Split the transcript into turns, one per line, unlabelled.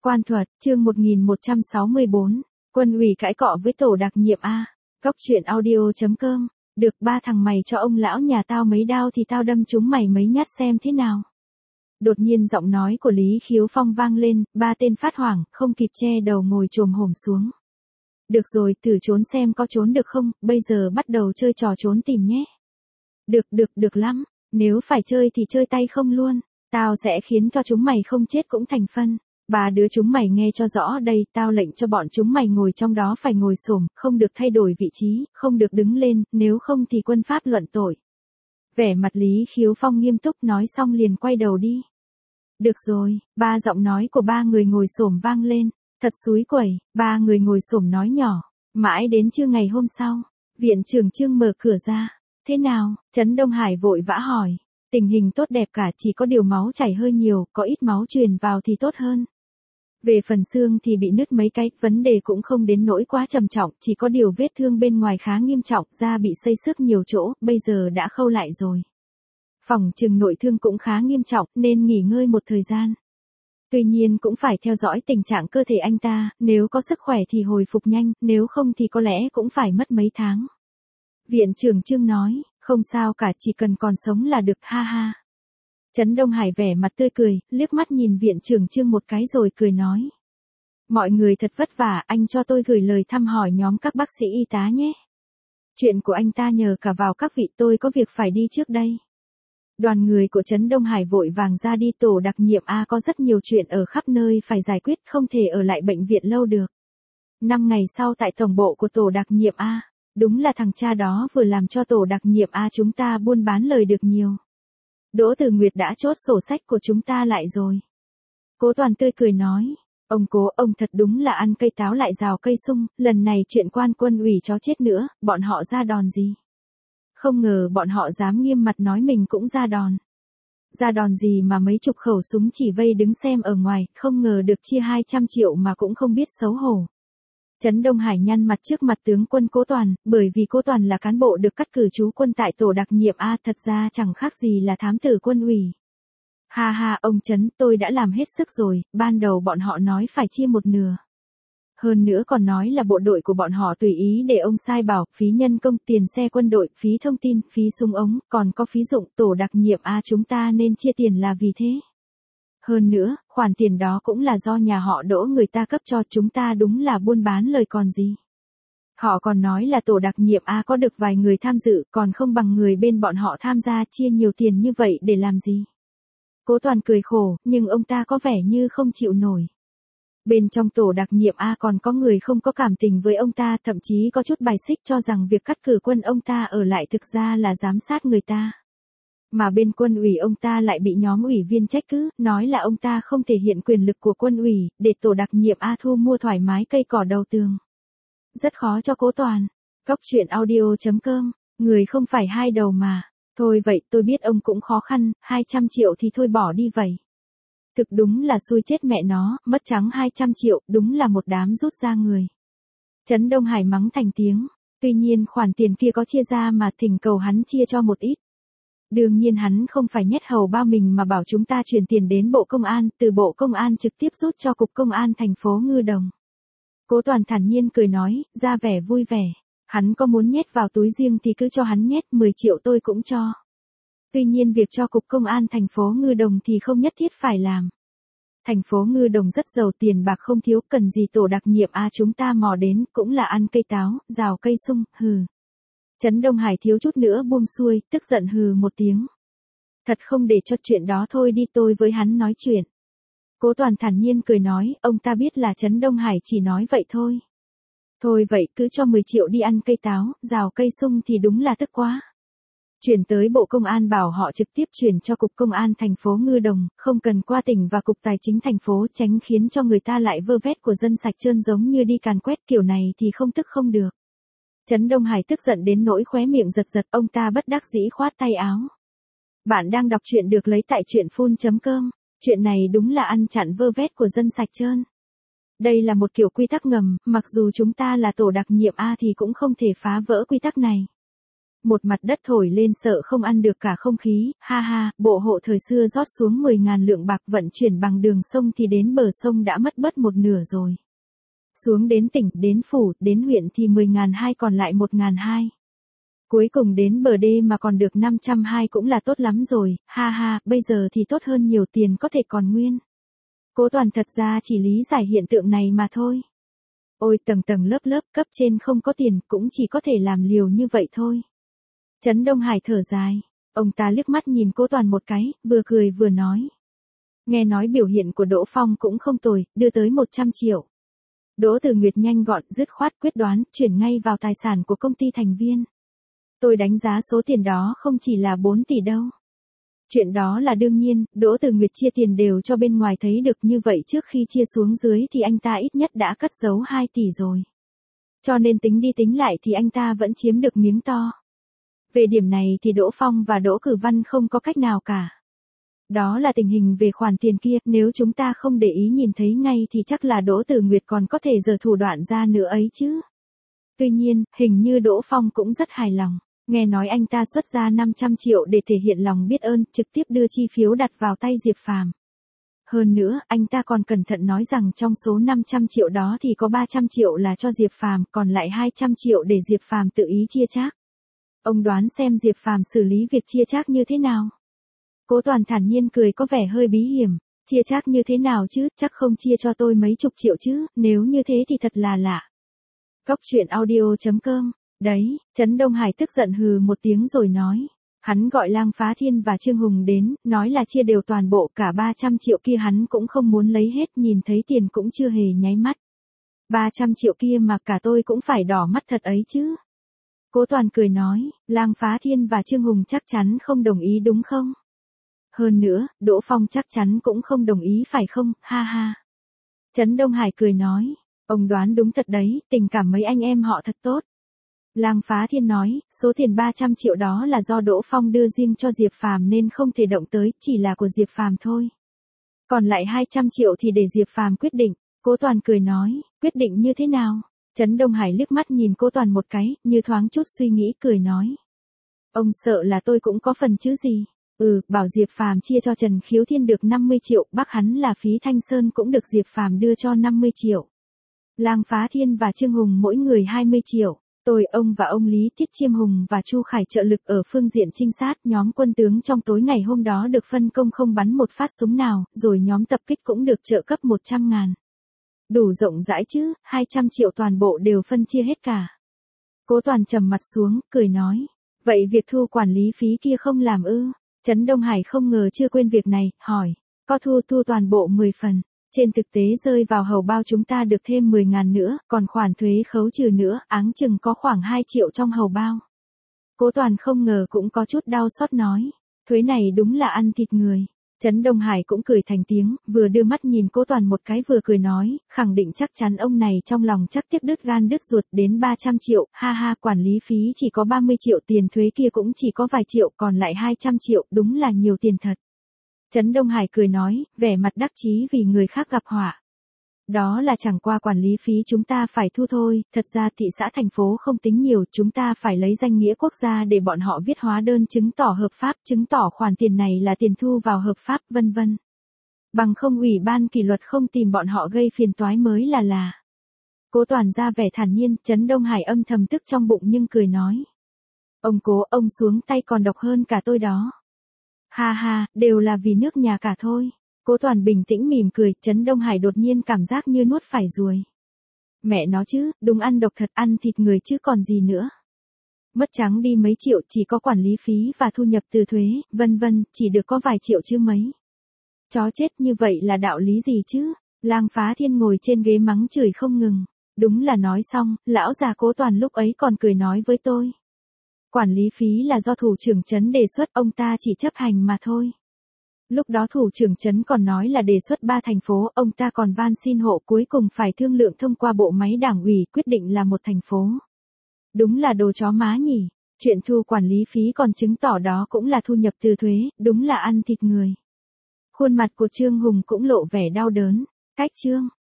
Quan thuật, chương 1164, Quân ủy cãi cọ với tổ đặc nhiệm A. Góc truyện audio.com. Được, ba thằng mày cho ông lão nhà tao mấy đao thì tao đâm chúng mày mấy nhát xem thế nào. Đột nhiên giọng nói của Lý Khiếu Phong vang lên, ba tên phát hoảng, không kịp che đầu ngồi chồm hổm xuống. Được rồi, thử trốn xem có trốn được không, bây giờ bắt đầu chơi trò trốn tìm nhé. Được lắm, nếu phải chơi thì chơi tay không luôn, tao sẽ khiến cho chúng mày không chết cũng thành phân. Ba đứa chúng mày nghe cho rõ đây, tao lệnh cho bọn chúng mày ngồi trong đó phải ngồi xổm, không được thay đổi vị trí, không được đứng lên, nếu không thì quân pháp luận tội. Vẻ mặt Lý Khiếu Phong nghiêm túc nói xong liền quay đầu đi. Được rồi, ba giọng nói của ba người ngồi xổm vang lên, thật xúi quẩy, ba người ngồi xổm nói nhỏ. Mãi đến trưa ngày hôm sau, viện trưởng Trương mở cửa ra. Thế nào? Trấn Đông Hải vội vã hỏi. Tình hình tốt đẹp cả, chỉ có điều máu chảy hơi nhiều, có ít máu truyền vào thì tốt hơn. Về phần xương thì bị nứt mấy cái, vấn đề cũng không đến nỗi quá trầm trọng, chỉ có điều vết thương bên ngoài khá nghiêm trọng, da bị xây xước nhiều chỗ, bây giờ đã khâu lại rồi. Phỏng chừng nội thương cũng khá nghiêm trọng, nên nghỉ ngơi một thời gian. Tuy nhiên cũng phải theo dõi tình trạng cơ thể anh ta, nếu có sức khỏe thì hồi phục nhanh, nếu không thì có lẽ cũng phải mất mấy tháng. Viện trưởng Trương nói, không sao cả, chỉ cần còn sống là được, ha ha. Trấn Đông Hải vẻ mặt tươi cười, liếc mắt nhìn viện trưởng Trương một cái rồi cười nói. Mọi người thật vất vả, anh cho tôi gửi lời thăm hỏi nhóm các bác sĩ y tá nhé. Chuyện của anh ta nhờ cả vào các vị, tôi có việc phải đi trước đây. Đoàn người của Trấn Đông Hải vội vàng ra đi, tổ đặc nhiệm A có rất nhiều chuyện ở khắp nơi phải giải quyết, không thể ở lại bệnh viện lâu được. 5 ngày sau tại tổng bộ của tổ đặc nhiệm A, đúng là thằng cha đó vừa làm cho tổ đặc nhiệm A chúng ta buôn bán lời được nhiều. Đỗ Từ Nguyệt đã chốt sổ sách của chúng ta lại rồi. Cố Toàn tươi cười nói, ông Cố, ông thật đúng là ăn cây táo lại rào cây sung, lần này chuyện quan quân ủy chó chết nữa, bọn họ ra đòn gì? Không ngờ bọn họ dám nghiêm mặt nói mình cũng ra đòn. Ra đòn gì mà mấy chục khẩu súng chỉ vây đứng xem ở ngoài, không ngờ được chia 200 triệu mà cũng không biết xấu hổ. Trấn Đông Hải nhăn mặt trước mặt tướng quân Cố Toàn, bởi vì Cố Toàn là cán bộ được cắt cử trú quân tại tổ đặc nhiệm A, thật ra chẳng khác gì là thám tử quân ủy. Ha ha, ông Trấn, tôi đã làm hết sức rồi, ban đầu bọn họ nói phải chia một nửa. Hơn nữa còn nói là bộ đội của bọn họ tùy ý để ông sai bảo, phí nhân công, tiền xe quân đội, phí thông tin, phí súng ống, còn có phí dụng, tổ đặc nhiệm A chúng ta nên chia tiền là vì thế. Hơn nữa, khoản tiền đó cũng là do nhà họ Đỗ người ta cấp cho, chúng ta đúng là buôn bán lời còn gì. Họ còn nói là tổ đặc nhiệm A có được vài người tham dự, còn không bằng người bên bọn họ tham gia, chia nhiều tiền như vậy để làm gì. Cố Toàn cười khổ, nhưng ông ta có vẻ như không chịu nổi. Bên trong tổ đặc nhiệm A còn có người không có cảm tình với ông ta, thậm chí có chút bài xích, cho rằng việc cắt cử quân ông ta ở lại thực ra là giám sát người ta. Mà bên quân ủy ông ta lại bị nhóm ủy viên trách cứ, nói là ông ta không thể hiện quyền lực của quân ủy, để tổ đặc nhiệm A thu mua thoải mái cây cỏ đầu tường. Rất khó cho Cố Toàn. Góc truyện audio.com, người không phải hai đầu mà. Thôi vậy, tôi biết ông cũng khó khăn, 200 triệu thì thôi bỏ đi vậy. Thực đúng là xui chết mẹ nó, mất trắng 200 triệu, đúng là một đám rút ra người. Trấn Đông Hải mắng thành tiếng, tuy nhiên khoản tiền kia có chia ra mà, thỉnh cầu hắn chia cho một ít. Đương nhiên hắn không phải nhét hầu bao mình mà bảo chúng ta chuyển tiền đến Bộ Công an, từ Bộ Công an trực tiếp rút cho Cục Công an thành phố Ngư Đồng. Cố Toàn thản nhiên cười nói, ra vẻ vui vẻ. Hắn có muốn nhét vào túi riêng thì cứ cho hắn nhét, 10 triệu tôi cũng cho. Tuy nhiên việc cho Cục Công an thành phố Ngư Đồng thì không nhất thiết phải làm. Thành phố Ngư Đồng rất giàu, tiền bạc không thiếu, cần gì tổ đặc nhiệm A chúng ta mò đến, cũng là ăn cây táo, rào cây sung, hừ. Trấn Đông Hải thiếu chút nữa buông xuôi, tức giận hừ một tiếng. Thật không để cho chuyện đó, thôi đi, tôi với hắn nói chuyện. Cố Toàn thản nhiên cười nói, ông ta biết là Trấn Đông Hải chỉ nói vậy thôi. Thôi vậy, cứ cho 10 triệu đi ăn cây táo, rào cây sung thì đúng là tức quá. Chuyển tới Bộ Công an bảo họ trực tiếp chuyển cho Cục Công an thành phố Ngư Đồng, không cần qua tỉnh và Cục Tài chính thành phố, tránh khiến cho người ta lại vơ vét của dân sạch trơn giống như đi càn quét, kiểu này thì không tức không được. Trấn Đông Hải tức giận đến nỗi khóe miệng giật giật, ông ta bất đắc dĩ khoát tay áo. Bạn đang đọc truyện được lấy tại truyện.com, chuyện này đúng là ăn chặn vơ vét của dân sạch trơn. Đây là một kiểu quy tắc ngầm, mặc dù chúng ta là tổ đặc nhiệm A thì cũng không thể phá vỡ quy tắc này. Một mặt đất thổi lên sợ không ăn được cả không khí, ha ha, bộ hộ thời xưa rót xuống 10.000 lượng bạc vận chuyển bằng đường sông thì đến bờ sông đã mất bớt một nửa rồi. Xuống đến tỉnh, đến phủ, đến huyện thì 10.200 còn lại 1.200. Cuối cùng đến bờ đê mà còn được 520 cũng là tốt lắm rồi, ha ha, bây giờ thì tốt hơn nhiều, tiền có thể còn nguyên. Cố Toàn thật ra chỉ lý giải hiện tượng này mà thôi. Ôi tầng tầng lớp lớp, cấp trên không có tiền cũng chỉ có thể làm liều như vậy thôi. Trấn Đông Hải thở dài, ông ta liếc mắt nhìn Cố Toàn một cái, vừa cười vừa nói. Nghe nói biểu hiện của Đỗ Phong cũng không tồi, đưa tới 100 triệu. Đỗ Từ Nguyệt nhanh gọn, dứt khoát quyết đoán, chuyển ngay vào tài sản của công ty thành viên. Tôi đánh giá số tiền đó không chỉ là 4 tỷ đâu. Chuyện đó là đương nhiên, Đỗ Từ Nguyệt chia tiền đều cho bên ngoài thấy được, như vậy trước khi chia xuống dưới thì anh ta ít nhất đã cất giấu 2 tỷ rồi. Cho nên tính đi tính lại thì anh ta vẫn chiếm được miếng to. Về điểm này thì Đỗ Phong và Đỗ Cử Văn không có cách nào cả. Đó là tình hình về khoản tiền kia, nếu chúng ta không để ý nhìn thấy ngay thì chắc là Đỗ Từ Nguyệt còn có thể giở thủ đoạn ra nữa ấy chứ. Tuy nhiên, hình như Đỗ Phong cũng rất hài lòng. Nghe nói anh ta xuất ra 500 triệu để thể hiện lòng biết ơn, trực tiếp đưa chi phiếu đặt vào tay Diệp Phàm. Hơn nữa, anh ta còn cẩn thận nói rằng trong số 500 triệu đó thì có 300 triệu là cho Diệp Phàm, còn lại 200 triệu để Diệp Phàm tự ý chia chác. Ông đoán xem Diệp Phàm xử lý việc chia chác như thế nào? Cố Toàn thản nhiên cười có vẻ hơi bí hiểm. Chia chác như thế nào chứ, chắc không chia cho tôi mấy chục triệu chứ, nếu như thế thì thật là lạ. Cóc truyện audio.com. Đấy, Trấn Đông Hải tức giận hừ một tiếng rồi nói. Hắn gọi Lang Phá Thiên và Trương Hùng đến, nói là chia đều toàn bộ, cả 300 triệu kia hắn cũng không muốn lấy hết, nhìn thấy tiền cũng chưa hề nháy mắt. 300 triệu kia mà cả tôi cũng phải đỏ mắt thật ấy chứ. Cố Toàn cười nói, Lang Phá Thiên và Trương Hùng chắc chắn không đồng ý đúng không? Hơn nữa, Đỗ Phong chắc chắn cũng không đồng ý phải không, ha ha. Trấn Đông Hải cười nói, ông đoán đúng thật đấy, tình cảm mấy anh em họ thật tốt. Lang Phá Thiên nói, số tiền 300 triệu đó là do Đỗ Phong đưa riêng cho Diệp Phàm nên không thể động tới, chỉ là của Diệp Phàm thôi. Còn lại 200 triệu thì để Diệp Phàm quyết định. Cố Toàn cười nói, quyết định như thế nào? Trấn Đông Hải liếc mắt nhìn Cố Toàn một cái, như thoáng chút suy nghĩ, cười nói. Ông sợ là tôi cũng có phần chứ gì? Bảo Diệp Phàm chia cho Trần Khiếu Thiên được 50 triệu, bác hắn là Phí Thanh Sơn cũng được Diệp Phàm đưa cho 50 triệu. Lang Phá Thiên và Trương Hùng mỗi người 20 triệu. Tôi, ông và ông Lý Thiết Chiêm Hùng và Chu Khải trợ lực ở phương diện trinh sát, nhóm quân tướng trong tối ngày hôm đó được phân công không bắn một phát súng nào, rồi nhóm tập kích cũng được trợ cấp 100.000. Đủ rộng rãi chứ, 200 triệu toàn bộ đều phân chia hết cả. Cố Toàn trầm mặt xuống, cười nói. Vậy việc thu quản lý phí kia không làm ư? Trấn Đông Hải không ngờ chưa quên việc này, hỏi. Có thu toàn bộ 10 phần. Trên thực tế rơi vào hầu bao chúng ta được thêm 10.000 nữa, còn khoản thuế khấu trừ nữa, áng chừng có khoảng 2 triệu trong hầu bao. Cố Toàn không ngờ cũng có chút đau xót nói. Thuế này đúng là ăn thịt người. Trấn Đông Hải cũng cười thành tiếng, vừa đưa mắt nhìn Cố Toàn một cái vừa cười nói, khẳng định chắc chắn ông này trong lòng chắc tiếc đứt gan đứt ruột, đến 300 triệu, ha ha, quản lý phí chỉ có 30 triệu, tiền thuế kia cũng chỉ có vài triệu, còn lại 200 triệu, đúng là nhiều tiền thật. Trấn Đông Hải cười nói, vẻ mặt đắc chí vì người khác gặp họa. Đó là chẳng qua quản lý phí chúng ta phải thu thôi, thật ra thị xã thành phố không tính nhiều, chúng ta phải lấy danh nghĩa quốc gia để bọn họ viết hóa đơn chứng tỏ hợp pháp, chứng tỏ khoản tiền này là tiền thu vào hợp pháp, vân vân. Bằng không ủy ban kỷ luật không tìm bọn họ gây phiền toái mới là. Cố Toàn ra vẻ thản nhiên, Trấn Đông Hải âm thầm tức trong bụng nhưng cười nói. Ông Cố, ông xuống tay còn độc hơn cả tôi đó. Ha ha, đều là vì nước nhà cả thôi. Cố Toàn bình tĩnh mỉm cười, Trấn Đông Hải đột nhiên cảm giác như nuốt phải ruồi. Mẹ nó chứ, đúng ăn độc thật, ăn thịt người chứ còn gì nữa. Mất trắng đi mấy triệu, chỉ có quản lý phí và thu nhập từ thuế, vân vân, chỉ được có vài triệu chứ mấy. Chó chết như vậy là đạo lý gì chứ? Lang Phá Thiên ngồi trên ghế mắng chửi không ngừng. Đúng là nói xong, lão già Cố Toàn lúc ấy còn cười nói với tôi. Quản lý phí là do thủ trưởng trấn đề xuất, ông ta chỉ chấp hành mà thôi. Lúc đó thủ trưởng trấn còn nói là đề xuất 3 thành phố, ông ta còn van xin hộ, cuối cùng phải thương lượng thông qua bộ máy đảng ủy, quyết định là một thành phố. Đúng là đồ chó má nhỉ, chuyện thu quản lý phí còn chứng tỏ đó cũng là thu nhập từ thuế, đúng là ăn thịt người. Khuôn mặt của Trương Hùng cũng lộ vẻ đau đớn. Cách Trương